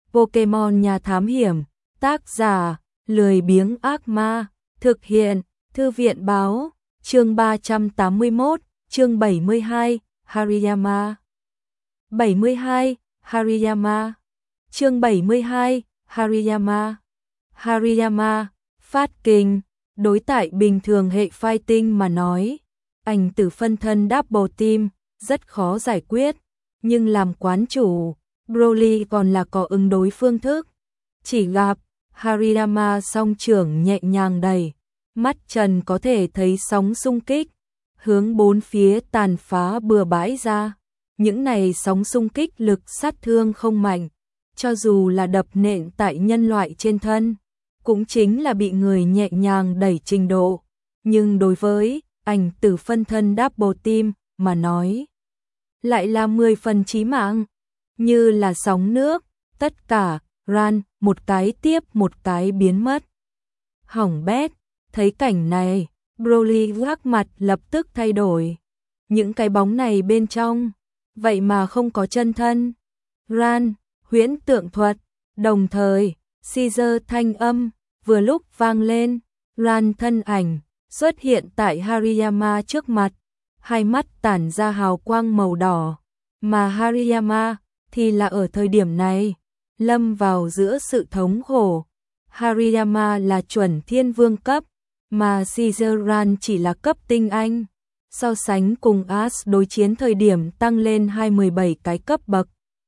Pokemon Nhà Thám Hiểm, tác giả, lười biếng ác ma, thực hiện, Thư viện báo, chương 381, chương 72, Hariyama. 72, Hariyama. Chương 72, Hariyama. Hariyama, phát kinh, đối tại bình thường hệ fighting mà nói, ảnh tử phân thân double team, rất khó giải quyết, nhưng làm quán chủ, Broly còn là có ứng đối phương thức. Chỉ gặp, Hariyama song trưởng nhẹ nhàng đẩy, mắt Trần có thể thấy sóng xung kích, hướng bốn phía tàn phá bừa bãi ra. Những này sóng xung kích lực sát thương không mạnh, cho dù là đập nện tại nhân loại trên thân, cũng chính là bị người nhẹ nhàng đẩy trình độ. Nhưng đối với ảnh tử phân thân double team mà nói, lại là 10 phần chí mạng, như là sóng nước, tất cả, ran, một cái tiếp một cái biến mất. Hỏng bét, thấy cảnh này, Broly gác mặt lập tức thay đổi. Những cái bóng này bên trong, vậy mà không có chân thân. Ran, huyễn tượng thuật, đồng thời, Caesar thanh âm, vừa lúc vang lên, Ran thân ảnh, xuất hiện tại Hariyama trước mặt, hai mắt tản ra hào quang màu đỏ, mà Hariyama thì là ở thời điểm này, lâm vào giữa sự thống khổ. Hariyama là chuẩn thiên vương cấp, mà Caesar Ran chỉ là cấp tinh anh. So sánh cùng Ash đối chiến thời điểm tăng lên 27 cái cấp bậc.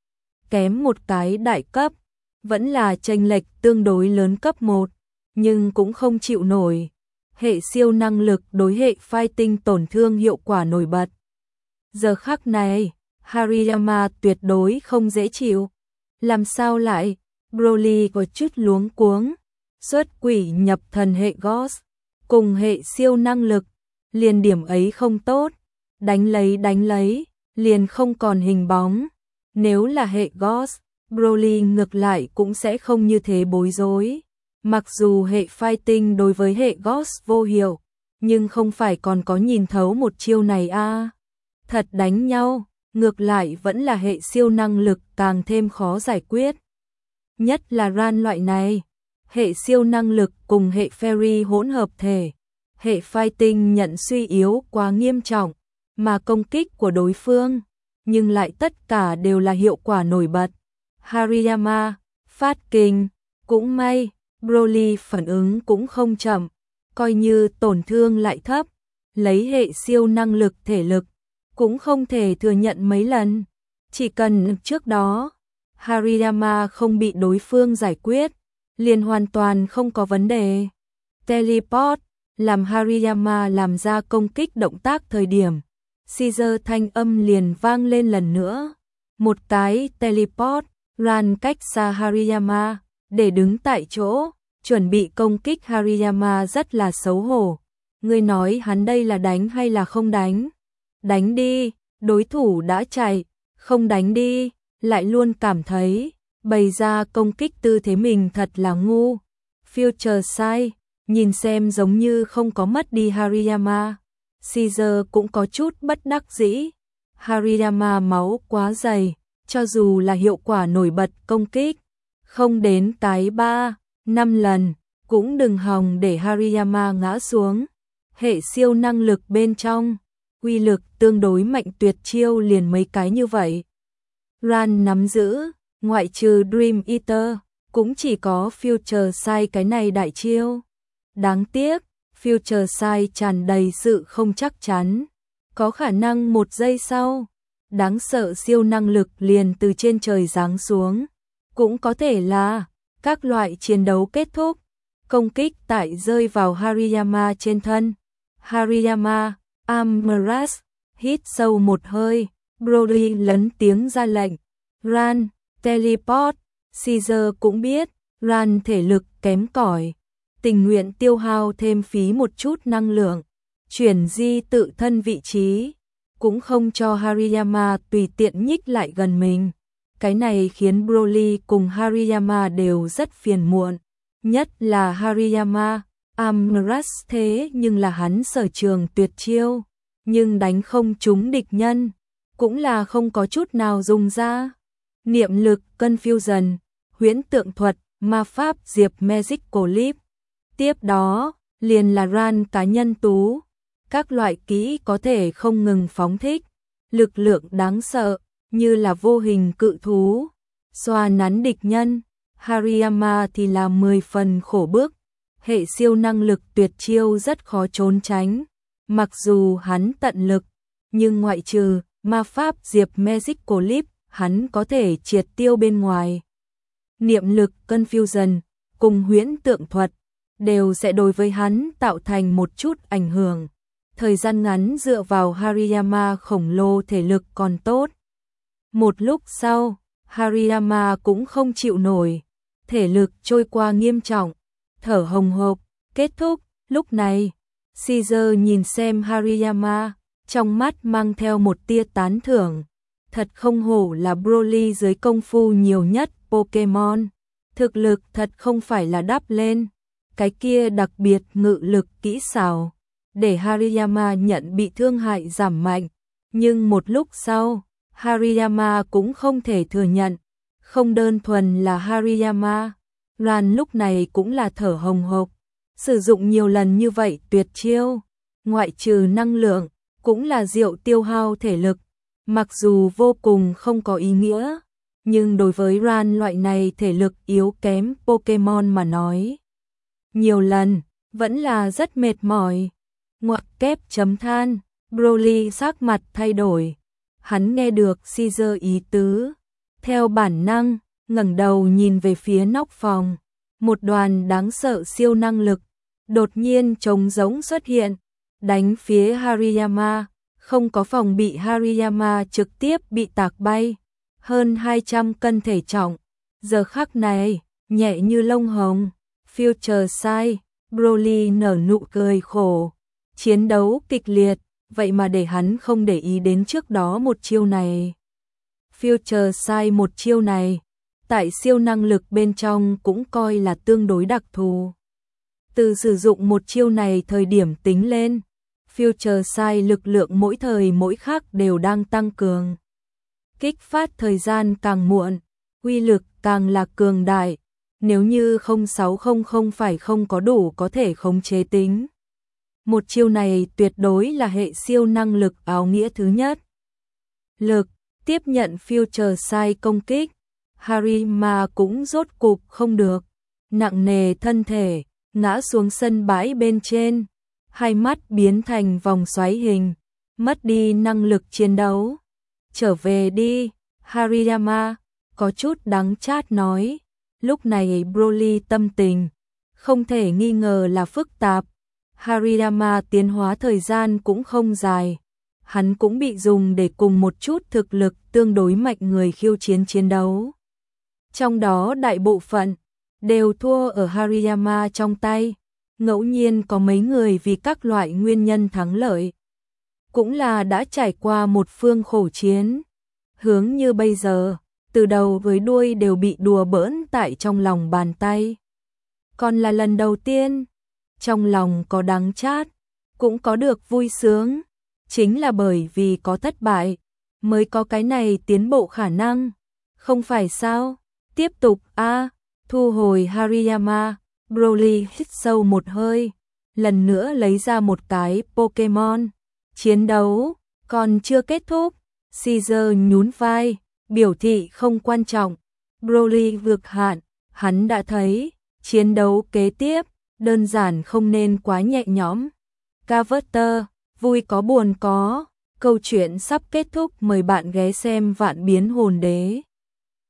Kém một cái đại cấp, vẫn là chênh lệch tương đối lớn cấp 1, nhưng cũng không chịu nổi. Hệ siêu năng lực đối hệ fighting tổn thương hiệu quả nổi bật. Giờ khắc này, Hariyama tuyệt đối không dễ chịu. Làm sao lại? Broly có chút luống cuống. Xuất quỷ nhập thần hệ Ghost, cùng hệ siêu năng lực, liền điểm ấy không tốt. Đánh lấy, liền không còn hình bóng. Nếu là hệ Ghost, Broly ngược lại cũng sẽ không như thế bối rối. Mặc dù hệ fighting đối với hệ Ghost vô hiệu, nhưng không phải còn có nhìn thấu một chiêu này à. Thật đánh nhau, ngược lại vẫn là hệ siêu năng lực càng thêm khó giải quyết. Nhất là Ran loại này, hệ siêu năng lực cùng hệ Fairy hỗn hợp thể. Hệ fighting nhận suy yếu quá nghiêm trọng, mà công kích của đối phương, nhưng lại tất cả đều là hiệu quả nổi bật. Hariyama, phát kinh, cũng may, Broly phản ứng cũng không chậm, coi như tổn thương lại thấp, lấy hệ siêu năng lực thể lực, cũng không thể thừa nhận mấy lần. Chỉ cần trước đó, Hariyama không bị đối phương giải quyết, liền hoàn toàn không có vấn đề. Teleport, làm Hariyama làm ra công kích động tác thời điểm, Caesar thanh âm liền vang lên lần nữa. Một cái teleport, Ran cách xa Hariyama, để đứng tại chỗ, chuẩn bị công kích Hariyama rất là xấu hổ. Ngươi nói hắn đây là đánh hay là không đánh? Đánh đi, đối thủ đã chạy, không đánh đi, lại luôn cảm thấy, bày ra công kích tư thế mình thật là ngu. Future sai, nhìn xem giống như không có mất đi Hariyama. Caesar cũng có chút bất đắc dĩ. Hariyama máu quá dày, cho dù là hiệu quả nổi bật công kích, không đến cái 3-5 lần, cũng đừng hòng để Hariyama ngã xuống. Hệ siêu năng lực bên trong, uy lực tương đối mạnh tuyệt chiêu liền mấy cái như vậy. Ran nắm giữ, ngoại trừ Dream Eater, cũng chỉ có Future sai cái này đại chiêu. Đáng tiếc, Future sai tràn đầy sự không chắc chắn. Có khả năng một giây sau, đáng sợ siêu năng lực liền từ trên trời giáng xuống. Cũng có thể là, các loại chiến đấu kết thúc, công kích tại rơi vào Hariyama trên thân. Hariyama, Amras, hít sâu một hơi, Broly lấn tiếng ra lệnh. Ran, teleport, Caesar cũng biết, Ran thể lực kém cỏi, tình nguyện tiêu hao thêm phí một chút năng lượng, chuyển di tự thân vị trí, cũng không cho Hariyama tùy tiện nhích lại gần mình. Cái này khiến Broly cùng Hariyama đều rất phiền muộn, nhất là Hariyama. Amras thế nhưng là hắn sở trường tuyệt chiêu, nhưng đánh không trúng địch nhân, cũng là không có chút nào dùng ra. Niệm lực Confusion, huyễn tượng thuật, ma pháp diệp Magical Leap. Tiếp đó, liền là ran cá nhân tú. Các loại kỹ có thể không ngừng phóng thích, lực lượng đáng sợ, như là vô hình cự thú, xoa nắn địch nhân. Hariyama thì là 10 phần khổ bức, hệ siêu năng lực tuyệt chiêu rất khó trốn tránh. Mặc dù hắn tận lực, nhưng ngoại trừ ma pháp diệp Magical Leap, hắn có thể triệt tiêu bên ngoài. Niệm lực Confusion cùng huyễn tượng thuật đều sẽ đối với hắn tạo thành một chút ảnh hưởng. Thời gian ngắn dựa vào Hariyama khổng lồ thể lực còn tốt. Một lúc sau, Hariyama cũng không chịu nổi, thể lực trôi qua nghiêm trọng, thở hồng hộc. Kết thúc. Lúc này, Caesar nhìn xem Hariyama, trong mắt mang theo một tia tán thưởng. Thật không hổ là Broly dưới công phu nhiều nhất Pokemon. Thực lực thật không phải là đắp lên. Cái kia đặc biệt ngự lực kỹ xảo, để Hariyama nhận bị thương hại giảm mạnh. Nhưng một lúc sau, Hariyama cũng không thể thừa nhận. Không đơn thuần là Hariyama, Ran lúc này cũng là thở hồng hộc. Sử dụng nhiều lần như vậy tuyệt chiêu, ngoại trừ năng lượng, cũng là diệu tiêu hao thể lực. Mặc dù vô cùng không có ý nghĩa, nhưng đối với Ran loại này thể lực yếu kém Pokemon mà nói, nhiều lần, vẫn là rất mệt mỏi. Ngoặc kép chấm than, Broly sắc mặt thay đổi. Hắn nghe được Caesar ý tứ. Theo bản năng, ngẩng đầu nhìn về phía nóc phòng. Một đoàn đáng sợ siêu năng lực, đột nhiên trống rỗng xuất hiện, đánh phía Hariyama. Không có phòng bị Hariyama trực tiếp bị tạc bay. Hơn 200 cân thể trọng. Giờ khắc này, nhẹ như lông hồng. Future Sight, Broly nở nụ cười khổ. Chiến đấu kịch liệt, vậy mà để hắn không để ý đến trước đó một chiêu này. Future Sight một chiêu này, tại siêu năng lực bên trong cũng coi là tương đối đặc thù. Từ sử dụng một chiêu này thời điểm tính lên, Future Sight lực lượng mỗi thời mỗi khắc đều đang tăng cường. Kích phát thời gian càng muộn, uy lực càng là cường đại. Nếu như 0600 phải không có đủ có thể khống chế tính. Một chiêu này tuyệt đối là hệ siêu năng lực áo nghĩa thứ nhất. Lực, tiếp nhận Future Sight công kích, Hariyama cũng rốt cục không được. Nặng nề thân thể, ngã xuống sân bãi bên trên. Hai mắt biến thành vòng xoáy hình, mất đi năng lực chiến đấu. Trở về đi, Hariyama, có chút đắng chát nói. Lúc này Broly tâm tình, không thể nghi ngờ là phức tạp. Hariyama tiến hóa thời gian cũng không dài. Hắn cũng bị dùng để cùng một chút thực lực tương đối mạnh người khiêu chiến chiến đấu. Trong đó đại bộ phận đều thua ở Hariyama trong tay. Ngẫu nhiên có mấy người vì các loại nguyên nhân thắng lợi, cũng là đã trải qua một phương khổ chiến. Hướng như bây giờ, từ đầu với đuôi đều bị đùa bỡn tại trong lòng bàn tay. Còn là lần đầu tiên, trong lòng có đắng chát, cũng có được vui sướng. Chính là bởi vì có thất bại, mới có cái này tiến bộ khả năng. Không phải sao? Tiếp tục thu hồi Hariyama. Broly hít sâu một hơi, lần nữa lấy ra một cái Pokemon. Chiến đấu còn chưa kết thúc. Caesar nhún vai, biểu thị không quan trọng. Broly vượt hạn, hắn đã thấy, chiến đấu kế tiếp, đơn giản không nên quá nhẹ nhõm. Carver, vui có buồn có, câu chuyện sắp kết thúc, mời bạn ghé xem Vạn Biến Hồn Đế.